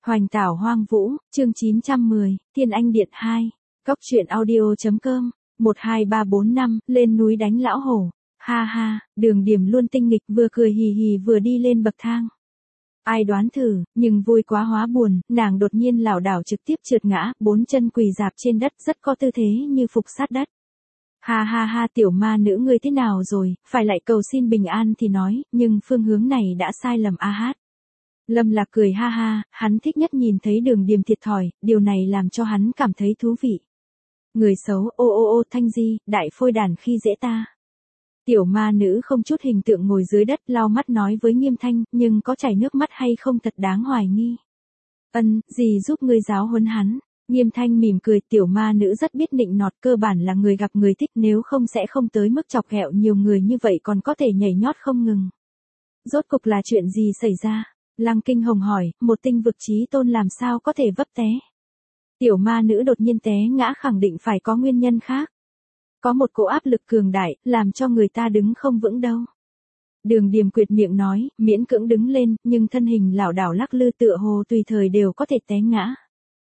Hoành tảo hoang vũ, chương 910, Thiên Anh Điện 2, Cóc truyện audio.com, 12345, lên núi đánh lão hổ. Ha ha, Đường Điểm luôn tinh nghịch, vừa cười hì hì vừa đi lên bậc thang. Ai đoán thử, nhưng vui quá hóa buồn, nàng đột nhiên lảo đảo trực tiếp trượt ngã, bốn chân quỳ dạp trên đất, rất có tư thế như phục sát đất. Ha ha ha, tiểu ma nữ ngươi thế nào rồi, phải lại cầu xin bình an thì nói, nhưng phương hướng này đã sai lầm a hát. Lâm Lạc cười ha ha, hắn thích nhất nhìn thấy Đường Điểm thiệt thòi, điều này làm cho hắn cảm thấy thú vị. Người xấu, ô ô ô Thanh Di, đại phôi đàn khi dễ ta. Tiểu ma nữ không chút hình tượng ngồi dưới đất lau mắt nói với Nghiêm Thanh, nhưng có chảy nước mắt hay không thật đáng hoài nghi. Gì giúp ngươi giáo huấn hắn? Nghiêm Thanh mỉm cười, tiểu ma nữ rất biết nịnh nọt, cơ bản là người gặp người thích, nếu không sẽ không tới mức chọc ghẹo nhiều người như vậy, còn có thể nhảy nhót không ngừng. Rốt cục là chuyện gì xảy ra? Lăng Kinh Hồng hỏi, một tinh vực chí tôn làm sao có thể vấp té? Tiểu ma nữ đột nhiên té ngã khẳng định phải có nguyên nhân khác. Có một cỗ áp lực cường đại, làm cho người ta đứng không vững đâu. Đường Điểm quyệt miệng nói, miễn cưỡng đứng lên, nhưng thân hình lảo đảo lắc lư tựa hồ tùy thời đều có thể té ngã.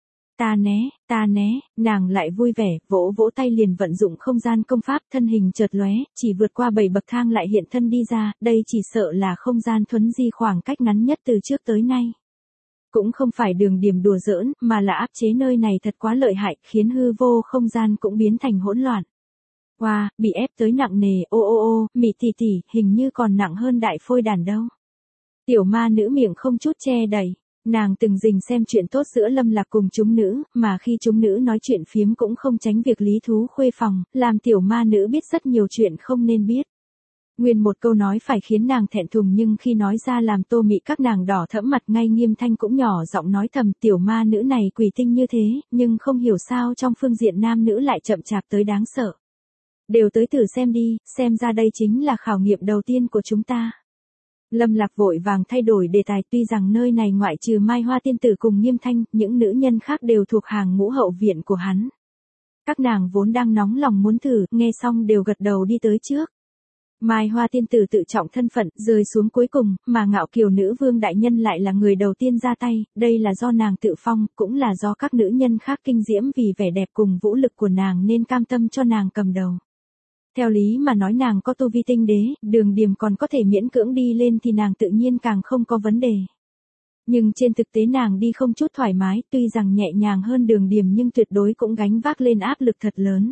Ta né, nàng lại vui vẻ, vỗ vỗ tay liền vận dụng không gian công pháp, thân hình chợt lóe, chỉ vượt qua 7 bậc thang lại hiện thân đi ra, đây chỉ sợ là không gian thuấn di khoảng cách ngắn nhất từ trước tới nay. Cũng không phải Đường Điểm đùa giỡn, mà là áp chế nơi này thật quá lợi hại, khiến hư vô không gian cũng biến thành hỗn loạn. Wow, bị ép tới nặng nề, ô, mị tỷ tỷ, hình như còn nặng hơn đại phôi đàn đâu. Tiểu ma nữ miệng không chút che đậy, nàng từng dình xem chuyện tốt giữa Lâm Lạc cùng chúng nữ, mà khi chúng nữ nói chuyện phiếm cũng không tránh việc lý thú khuê phòng, làm tiểu ma nữ biết rất nhiều chuyện không nên biết. Nguyên một câu nói phải khiến nàng thẹn thùng, nhưng khi nói ra làm Tô Mị các nàng đỏ thẫm mặt, ngay Nghiêm Thanh cũng nhỏ giọng nói thầm, tiểu ma nữ này quỷ tinh như thế, nhưng không hiểu sao trong phương diện nam nữ lại chậm chạp tới đáng sợ. Đều tới thử xem đi, xem ra đây chính là khảo nghiệm đầu tiên của chúng ta. Lâm Lạc vội vàng thay đổi đề tài, tuy rằng nơi này ngoại trừ Mai Hoa tiên tử cùng Nghiêm Thanh, những nữ nhân khác đều thuộc hàng ngũ hậu viện của hắn. Các nàng vốn đang nóng lòng muốn thử, nghe xong đều gật đầu đi tới trước. Mai Hoa tiên tử tự trọng thân phận, rơi xuống cuối cùng, mà Ngạo Kiều nữ vương đại nhân lại là người đầu tiên ra tay, đây là do nàng tự phong, cũng là do các nữ nhân khác kinh diễm vì vẻ đẹp cùng vũ lực của nàng nên cam tâm cho nàng cầm đầu. Theo lý mà nói nàng có tu vi tinh đế, Đường Điểm còn có thể miễn cưỡng đi lên thì nàng tự nhiên càng không có vấn đề. Nhưng trên thực tế nàng đi không chút thoải mái, tuy rằng nhẹ nhàng hơn Đường Điểm nhưng tuyệt đối cũng gánh vác lên áp lực thật lớn.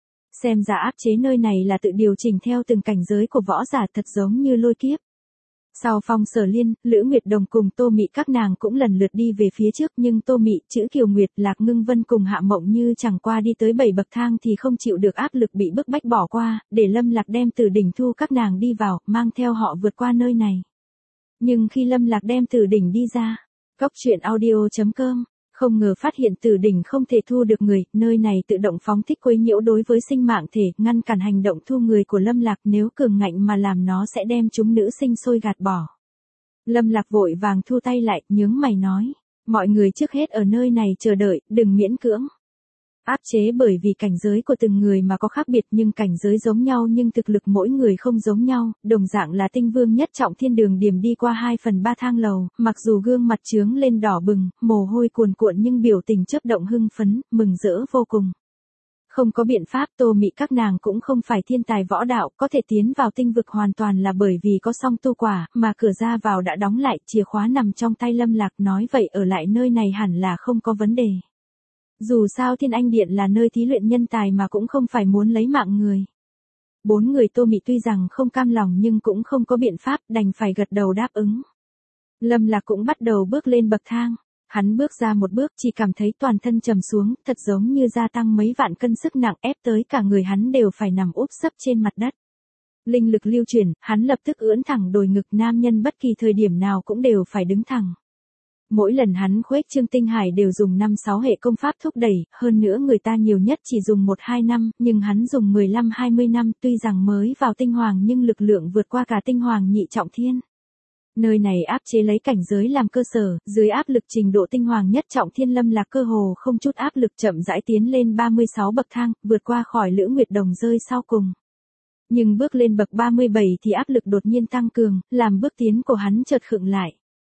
Xem ra áp chế nơi này là tự điều chỉnh theo từng cảnh giới của võ giả, thật giống như lôi kiếp. Sau Phong Sở Liên, Lữ Nguyệt Đồng cùng Tô Mị các nàng cũng lần lượt đi về phía trước, nhưng Tô Mị, Chữ Kiều Nguyệt, Lạc Ngưng Vân cùng Hạ Mộng Như chẳng qua đi tới 7 bậc thang thì không chịu được áp lực bị bức bách bỏ qua, để Lâm Lạc đem Tử Đỉnh thu các nàng đi vào, mang theo họ vượt qua nơi này. Nhưng khi Lâm Lạc đem Tử Đỉnh đi ra, Cóc truyện audio.com, không ngờ phát hiện Tử Đỉnh không thể thu được người, nơi này tự động phóng thích quấy nhiễu đối với sinh mạng thể, ngăn cản hành động thu người của Lâm Lạc, nếu cường ngạnh mà làm nó sẽ đem chúng nữ sinh sôi gạt bỏ. Lâm Lạc vội vàng thu tay lại, nhướng mày nói, mọi người trước hết ở nơi này chờ đợi, đừng miễn cưỡng. Áp chế bởi vì cảnh giới của từng người mà có khác biệt, nhưng cảnh giới giống nhau nhưng thực lực mỗi người không giống nhau, đồng dạng là tinh vương nhất trọng thiên. Đường Điểm đi qua 2/3 thang lầu, mặc dù gương mặt trướng lên đỏ bừng, mồ hôi cuồn cuộn nhưng biểu tình chớp động hưng phấn, mừng rỡ vô cùng. Không có biện pháp, Tô Mị các nàng cũng không phải thiên tài võ đạo, có thể tiến vào tinh vực hoàn toàn là bởi vì có song tu quả, mà cửa ra vào đã đóng lại, chìa khóa nằm trong tay Lâm Lạc, nói vậy ở lại nơi này hẳn là không có vấn đề. Dù sao Thiên Anh Điện là nơi thí luyện nhân tài mà cũng không phải muốn lấy mạng người. 4 người Tô Mị tuy rằng không cam lòng nhưng cũng không có biện pháp, đành phải gật đầu đáp ứng. Lâm Lạc cũng bắt đầu bước lên bậc thang. Hắn bước ra một bước chỉ cảm thấy toàn thân trầm xuống, thật giống như gia tăng mấy vạn cân sức nặng ép tới cả người hắn đều phải nằm úp sấp trên mặt đất. Linh lực lưu chuyển, hắn lập tức ưỡn thẳng đồi ngực, nam nhân bất kỳ thời điểm nào cũng đều phải đứng thẳng. Mỗi lần hắn khuếch trương tinh hải đều dùng 5-6 hệ công pháp thúc đẩy, hơn nữa người ta nhiều nhất chỉ dùng 1-2 năm, nhưng hắn dùng 15-20 năm, tuy rằng mới vào tinh hoàng nhưng lực lượng vượt qua cả tinh hoàng nhị trọng thiên. Nơi này áp chế lấy cảnh giới làm cơ sở, dưới áp lực trình độ tinh hoàng nhất trọng thiên, Lâm Lạc cơ hồ không chút áp lực chậm rãi tiến lên 36 bậc thang, vượt qua khỏi Lữ Nguyệt Đồng rơi sau cùng. Nhưng bước lên bậc 37 thì áp lực đột nhiên tăng cường, làm bước tiến của hắn chợt khựng lại.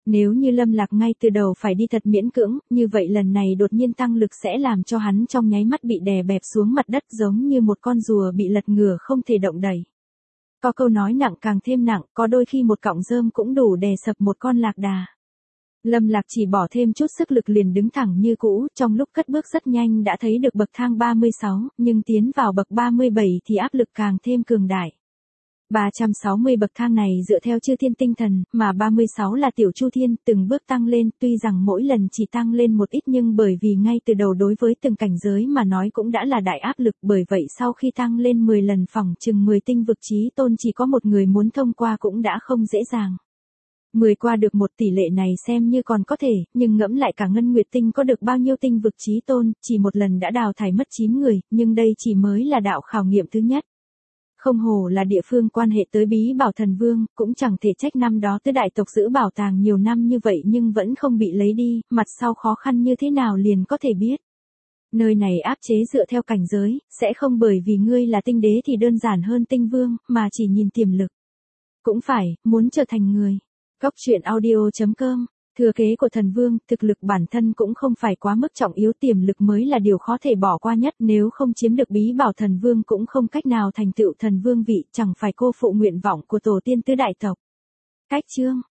Nếu như Lâm Lạc ngay từ đầu phải đi thật miễn cưỡng, như vậy lần này đột nhiên tăng lực sẽ làm cho hắn trong nháy mắt bị đè bẹp xuống mặt đất giống như một con rùa bị lật ngửa không thể động đậy. Có câu nói nặng càng thêm nặng, có đôi khi một cọng rơm cũng đủ đè sập một con lạc đà. Lâm Lạc chỉ bỏ thêm chút sức lực liền đứng thẳng như cũ, trong lúc cất bước rất nhanh đã thấy được bậc thang 36, nhưng tiến vào bậc 37 thì áp lực càng thêm cường đại. 360 bậc thang này dựa theo chư thiên tinh thần, mà 36 là tiểu chu thiên, từng bước tăng lên, tuy rằng mỗi lần chỉ tăng lên một ít nhưng bởi vì ngay từ đầu đối với từng cảnh giới mà nói cũng đã là đại áp lực, bởi vậy sau khi tăng lên 10 lần phỏng chừng 10 tinh vực chí tôn chỉ có một người muốn thông qua cũng đã không dễ dàng. 10 qua được một tỷ lệ này xem như còn có thể, nhưng ngẫm lại cả Ngân Nguyệt Tinh có được bao nhiêu tinh vực chí tôn, chỉ một lần đã đào thải mất 9 người, nhưng đây chỉ mới là đạo khảo nghiệm thứ nhất. Không hổ là địa phương quan hệ tới Bí Bảo Thần Vương, cũng chẳng thể trách năm đó tứ đại tộc giữ bảo tàng nhiều năm như vậy nhưng vẫn không bị lấy đi, mặt sau khó khăn như thế nào liền có thể biết. Nơi này áp chế dựa theo cảnh giới, sẽ không bởi vì ngươi là tinh đế thì đơn giản hơn tinh vương, mà chỉ nhìn tiềm lực. Cũng phải, muốn trở thành người. Góc truyện audio.com. Thừa kế của thần vương, thực lực bản thân cũng không phải quá mức trọng yếu, tiềm lực mới là điều khó thể bỏ qua nhất, nếu không chiếm được bí bảo thần vương cũng không cách nào thành tựu thần vương vị, chẳng phải cô phụ nguyện vọng của tổ tiên tứ đại tộc. Cách chương